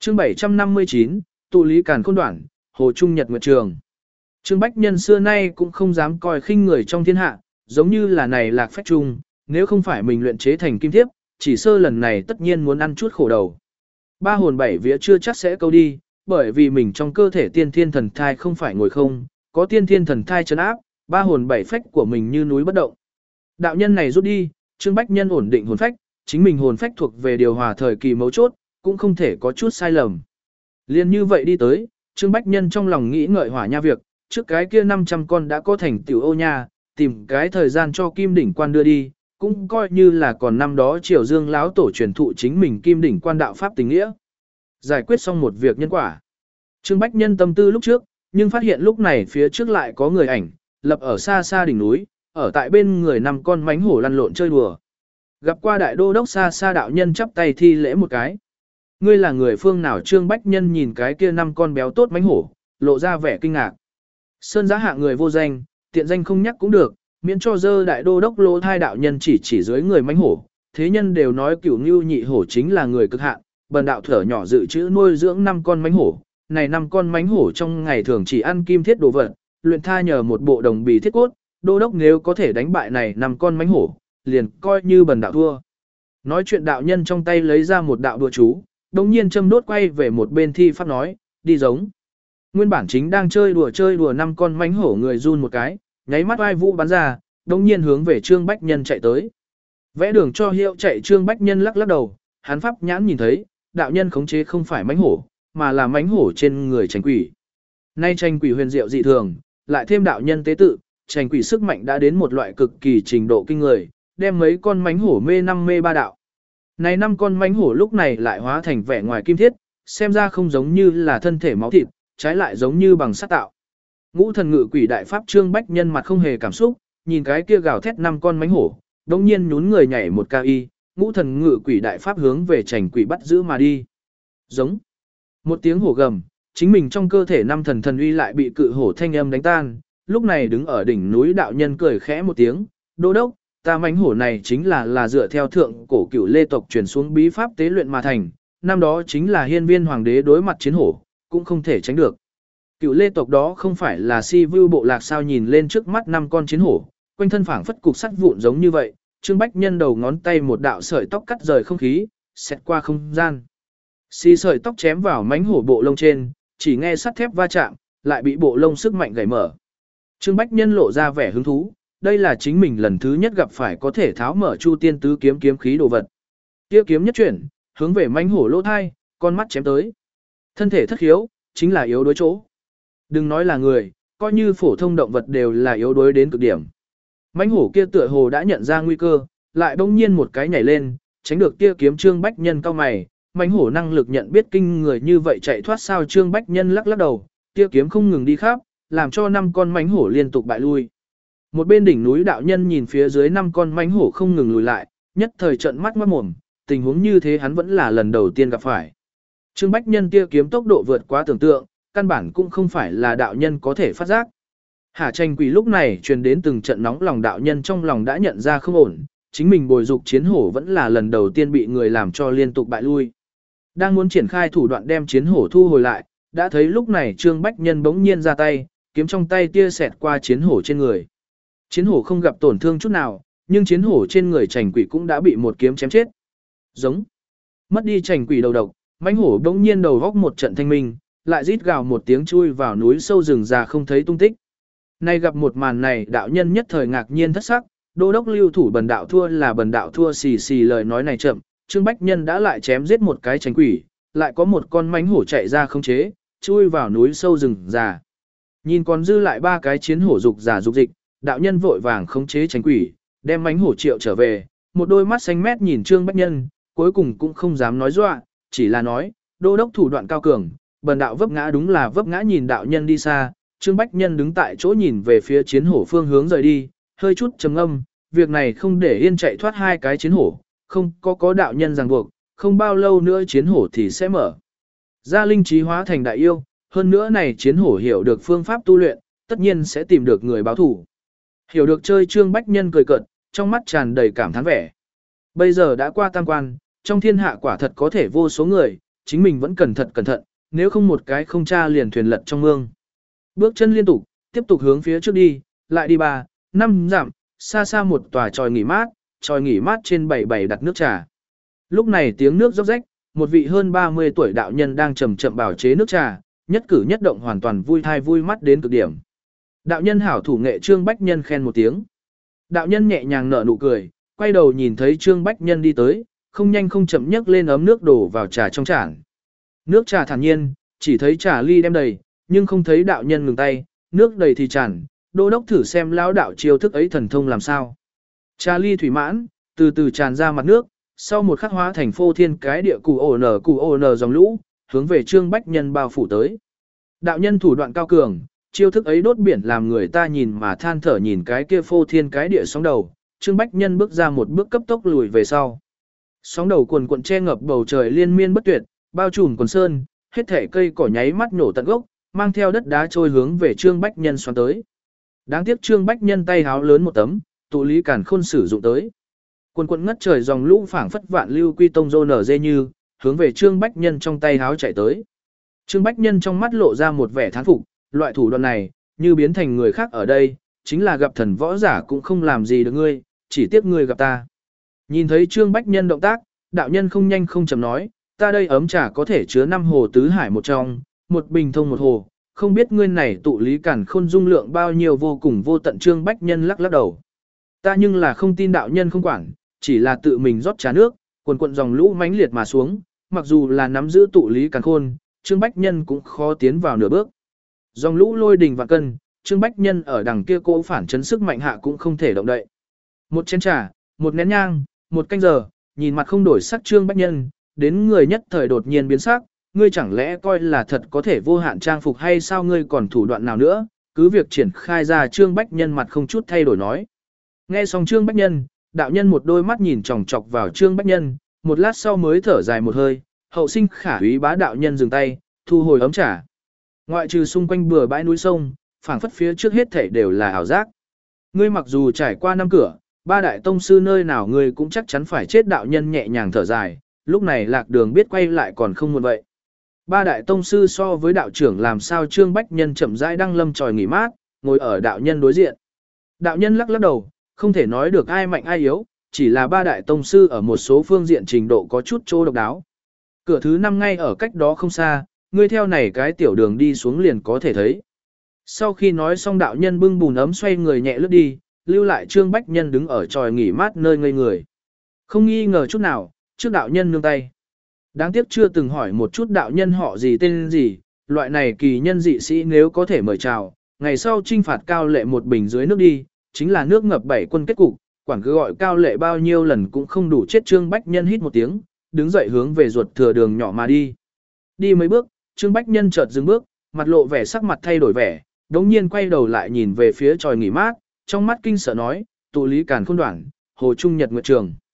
Chương 759, tụ lý càn khôn đoạn, Hồ Trung Nhật Nguyệt Trường. Trương Bách Nhân xưa nay cũng không dám coi khinh người trong thiên hạ, giống như là này Lạc Phách Trung, nếu không phải mình luyện chế thành kim thiếp, chỉ sơ lần này tất nhiên muốn ăn chút khổ đầu. Ba hồn bảy vía chưa chắc sẽ câu đi, bởi vì mình trong cơ thể tiên thiên thần thai không phải ngồi không, có tiên thiên thần thai trấn áp, ba hồn bảy phách của mình như núi bất động. Đạo nhân này rút đi, Trương Bách Nhân ổn định hồn phách, chính mình hồn phách thuộc về điều hòa thời kỳ mấu chốt, cũng không thể có chút sai lầm. Liên như vậy đi tới, Trương Bách Nhân trong lòng nghĩ ngợi hỏa nha việc, trước cái kia 500 con đã có thành tiểu ô nha, tìm cái thời gian cho Kim Đỉnh Quan đưa đi, cũng coi như là còn năm đó Triều Dương lão tổ truyền thụ chính mình Kim Đỉnh Quan đạo pháp tình nghĩa. Giải quyết xong một việc nhân quả. Trương Bách Nhân tâm tư lúc trước, nhưng phát hiện lúc này phía trước lại có người ảnh, lập ở xa xa đỉnh núi, ở tại bên người 5 con mánh hổ lăn lộn chơi đùa. Gặp qua đại đô đốc xa xa đạo nhân chắp tay thi lễ một cái. Ngươi là người phương nào? Trương Bách Nhân nhìn cái kia 5 con béo tốt mánh hổ, lộ ra vẻ kinh ngạc. Sơn giá hạ người vô danh, tiện danh không nhắc cũng được, miễn cho dơ đại đô đốc lỗ thai đạo nhân chỉ dưới người mánh hổ. Thế nhân đều nói Cửu Ngưu Nhị Hổ chính là người cực hạn, bần đạo thở nhỏ dự trữ nuôi dưỡng 5 con mánh hổ. Này 5 con mánh hổ trong ngày thường chỉ ăn kim thiết đồ vật, luyện tha nhờ một bộ đồng bì thiết cốt, đô đốc nếu có thể đánh bại này 5 con mánh hổ, liền coi như bần đạo thua. Nói chuyện đạo nhân trong tay lấy ra một đạo đùa chú, đồng nhiên châm đốt quay về một bên thi pháp nói, đi giống. Nguyên bản chính đang chơi đùa 5 con mánh hổ người run một cái, nháy mắt oai vũ bắn ra, đồng nhiên hướng về Trương Bách Nhân chạy tới. Vẽ đường cho hiệu chạy Trương Bách Nhân lắc lắc đầu, hắn pháp nhãn nhìn thấy, đạo nhân khống chế không phải mánh hổ, mà là mánh hổ trên người tranh quỷ. Nay tranh quỷ huyền diệu dị thường, lại thêm đạo nhân tế tự, tranh quỷ sức mạnh đã đến một loại cực kỳ trình độ kinh người, đem mấy con mánh hổ mê 5 mê 3 đạo. Này 5 con mánh hổ lúc này lại hóa thành vẻ ngoài kim thiết, xem ra không giống như là thân thể máu thịt, trái lại giống như bằng sắt tạo. Ngũ thần ngự quỷ đại pháp Trương Bách Nhân mặt không hề cảm xúc, nhìn cái kia gào thét 5 con mánh hổ, đồng nhiên nhún người nhảy một cao y, ngũ thần ngự quỷ đại pháp hướng về tranh quỷ bắt giữ mà đi. Giống. Một tiếng hổ gầm, chính mình trong cơ thể 5 thần thần uy lại bị cự hổ thanh âm đánh tan, lúc này đứng ở đỉnh núi đạo nhân cười khẽ một tiếng, đô đốc, ta mãnh hổ này chính là dựa theo thượng cổ cửu lê tộc truyền xuống bí pháp tế luyện mà thành, năm đó chính là hiên viên hoàng đế đối mặt chiến hổ, cũng không thể tránh được. Cửu lê tộc đó không phải là si vưu bộ lạc sao? Nhìn lên trước mắt 5 con chiến hổ, quanh thân phảng phất cục sắt vụn giống như vậy, Trương Bách Nhân đầu ngón tay một đạo sợi tóc cắt rời không khí, xẹt qua không gian. Xì sợi tóc chém vào mãnh hổ bộ lông trên, chỉ nghe sắt thép va chạm, lại bị bộ lông sức mạnh gãy mở. Trương Bách Nhân lộ ra vẻ hứng thú, đây là chính mình lần thứ nhất gặp phải có thể tháo mở Chu Tiên Tứ kiếm kiếm khí đồ vật. Kia kiếm nhất chuyển, hướng về mãnh hổ lỗ thai, con mắt chém tới. Thân thể thất khiếu, chính là yếu đuối chỗ. Đừng nói là người, coi như phổ thông động vật đều là yếu đuối đến cực điểm. Mãnh hổ kia tựa hồ đã nhận ra nguy cơ, lại bỗng nhiên một cái nhảy lên, tránh được kia kiếm. Trương Bách Nhân cau mày, mãnh hổ năng lực nhận biết kinh người như vậy chạy thoát sao? Trương Bách Nhân lắc lắc đầu, kia kiếm không ngừng đi khắp, làm cho 5 con mãnh hổ liên tục bại lui. Một bên đỉnh núi đạo nhân nhìn phía dưới 5 con mãnh hổ không ngừng lùi lại, nhất thời trợn mắt ngoát mồm, tình huống như thế hắn vẫn là lần đầu tiên gặp phải. Trương Bách Nhân kia kiếm tốc độ vượt quá tưởng tượng, căn bản cũng không phải là đạo nhân có thể phát giác. Hà tranh quỷ lúc này truyền đến từng trận nóng lòng, đạo nhân trong lòng đã nhận ra không ổn, chính mình bồi dục chiến hổ vẫn là lần đầu tiên bị người làm cho liên tục bại lui. Đang muốn triển khai thủ đoạn đem chiến hổ thu hồi lại, đã thấy lúc này Trương Bách Nhân bỗng nhiên ra tay, kiếm trong tay tia xẹt qua chiến hổ trên người. Chiến hổ không gặp tổn thương chút nào, nhưng chiến hổ trên người trành quỷ cũng đã bị một kiếm chém chết. Giống. Mất đi trành quỷ đầu độc, mãnh hổ bỗng nhiên đầu góc một trận thanh minh, lại rít gào một tiếng chui vào núi sâu rừng già không thấy tung tích. Nay gặp một màn này đạo nhân nhất thời ngạc nhiên thất sắc, đô đốc lưu thủ bần đạo thua là bần đạo thua. Xì xì lời nói này chậm, Trương Bách Nhân đã lại chém giết một cái trành quỷ, lại có một con mãnh hổ chạy ra không chế, chui vào núi sâu rừng già. Nhìn còn dư lại 3 cái chiến hổ dục giả dục dịch, đạo nhân vội vàng khống chế tránh quỷ, đem mãnh hổ triệu trở về, một đôi mắt xanh mét nhìn Trương Bách Nhân, cuối cùng cũng không dám nói dọa, chỉ là nói, đô đốc thủ đoạn cao cường, bần đạo vấp ngã đúng là vấp ngã. Nhìn đạo nhân đi xa, Trương Bách Nhân đứng tại chỗ nhìn về phía chiến hổ phương hướng rời đi, hơi chút trầm ngâm, việc này không để yên chạy thoát 2 cái chiến hổ, không có đạo nhân ràng buộc, không bao lâu nữa chiến hổ thì sẽ mở ra linh trí hóa thành đại yêu, hơn nữa này chiến hổ hiểu được phương pháp tu luyện, tất nhiên sẽ tìm được người báo thủ. Hiểu được chơi Trương Bách Nhân cười cợt, trong mắt tràn đầy cảm thán vẻ. Bây giờ đã qua tam quan, trong thiên hạ quả thật có thể vô số người, chính mình vẫn cẩn thận, nếu không một cái không tra liền thuyền lật trong mương. Bước chân liên tục, tiếp tục hướng phía trước đi, lại đi 3, 5 dặm, xa xa một tòa tròi nghỉ mát trên bảy đặt nước trà. Lúc này tiếng nước róc rách, một vị hơn 30 tuổi đạo nhân đang chậm chậm bảo chế nước trà, nhất cử nhất động hoàn toàn vui thai vui mắt đến cực điểm. Đạo nhân hảo thủ nghệ Trương Bách Nhân khen một tiếng. Đạo nhân nhẹ nhàng nở nụ cười, quay đầu nhìn thấy Trương Bách Nhân đi tới, không nhanh không chậm nhấc lên ấm nước đổ vào trà trong chản. Nước trà thản nhiên, chỉ thấy trà ly đem đầy, nhưng không thấy đạo nhân ngừng tay, nước đầy thì tràn, đô đốc thử xem lão đạo chiêu thức ấy thần thông làm sao. Trà ly thủy mãn, từ từ tràn ra mặt nước, sau một khắc hóa thành phô thiên cái địa cụ ổ nở dòng lũ, hướng về Trương Bách Nhân bao phủ tới. Đạo nhân thủ đoạn cao cường, chiêu thức ấy đốt biển làm người ta nhìn mà than thở nhìn cái kia phô thiên cái địa sóng đầu, Trương Bách Nhân bước ra một bước cấp tốc lùi về sau. Sóng đầu cuồn cuộn che ngập bầu trời liên miên bất tuyệt, bao trùm quần sơn, hết thể cây cỏ nháy mắt nổ tận gốc, mang theo đất đá trôi hướng về Trương Bách Nhân xoắn tới. Đáng tiếc Trương Bách Nhân tay háo lớn một tấm, tụ lý càn khôn sử dụng tới. Cuồn cuộn ngất trời dòng lũ phảng phất vạn lưu quy tông rô nở dê như, hướng về Trương Bách Nhân trong tay háo chạy tới. Trương Bách Nhân trong mắt lộ ra một vẻ thán phục, loại thủ đoạn này, như biến thành người khác ở đây, chính là gặp thần võ giả cũng không làm gì được ngươi, chỉ tiếc ngươi gặp ta. Nhìn thấy Trương Bách Nhân động tác, đạo nhân không nhanh không chậm nói, ta đây ấm trà có thể chứa 5 hồ tứ hải một trong, một bình thông một hồ, không biết ngươi này tụ lý cản khôn dung lượng bao nhiêu vô cùng vô tận. Trương Bách Nhân lắc lắc đầu. Ta nhưng là không tin đạo nhân không quản, chỉ là tự mình rót trà nước, cuồn cuộn dòng lũ mãnh liệt mà xuống, mặc dù là nắm giữ tụ lý càn khôn, Trương Bách Nhân cũng khó tiến vào nửa bước. Dòng lũ lôi đình vạn cân, Trương Bách Nhân ở đằng kia cỗ phản chấn sức mạnh hạ cũng không thể động đậy. Một chén trà, một nén nhang, một canh giờ, nhìn mặt không đổi sắc Trương Bách Nhân, đến người nhất thời đột nhiên biến sắc, ngươi chẳng lẽ coi là thật có thể vô hạn trang phục hay sao, ngươi còn thủ đoạn nào nữa, cứ việc triển khai ra. Trương Bách Nhân mặt không chút thay đổi nói. Nghe xong Trương Bách Nhân, đạo nhân một đôi mắt nhìn chòng chọc vào Trương Bách Nhân, một lát sau mới thở dài một hơi, hậu sinh khả úy bá đạo nhân dừng tay, thu hồi ấm trà. Ngoại trừ xung quanh bừa bãi núi sông, phảng phất phía trước hết thảy đều là ảo giác. Ngươi mặc dù trải qua 5 cửa, 3 đại tông sư nơi nào ngươi cũng chắc chắn phải chết. Đạo nhân nhẹ nhàng thở dài, lúc này Lạc Đường biết quay lại còn không muộn vậy. 3 đại tông sư so với đạo trưởng làm sao. Trương Bách Nhân chậm rãi đang lâm tròi nghỉ mát, ngồi ở đạo nhân đối diện. Đạo nhân lắc lắc đầu, không thể nói được ai mạnh ai yếu, chỉ là 3 đại tông sư ở một số phương diện trình độ có chút chỗ độc đáo. Cửa thứ 5 ngay ở cách đó không xa, ngươi theo này cái tiểu đường đi xuống liền có thể thấy. Sau khi nói xong đạo nhân bưng bùn ấm xoay người nhẹ lướt đi, lưu lại Trương Bách Nhân đứng ở tròi nghỉ mát nơi ngây người. Không nghi ngờ chút nào, trước đạo nhân nương tay. Đáng tiếc chưa từng hỏi một chút đạo nhân họ gì tên gì, loại này kỳ nhân dị sĩ nếu có thể mời chào, ngày sau trinh phạt Cao Lệ một bình dưới nước đi, chính là nước ngập 7 quân kết cục, quản cứ gọi Cao Lệ bao nhiêu lần cũng không đủ chết. Trương Bách Nhân hít một tiếng, đứng dậy hướng về ruột thừa đường nhỏ mà đi. Đi mấy bước, Trương Bách Nhân chợt dừng bước, mặt lộ vẻ sắc mặt thay đổi vẻ, đống nhiên quay đầu lại nhìn về phía tròi nghỉ mát, trong mắt kinh sợ nói, tụ lý càn khôn đoạn, hồ trung nhật nguyệt trường.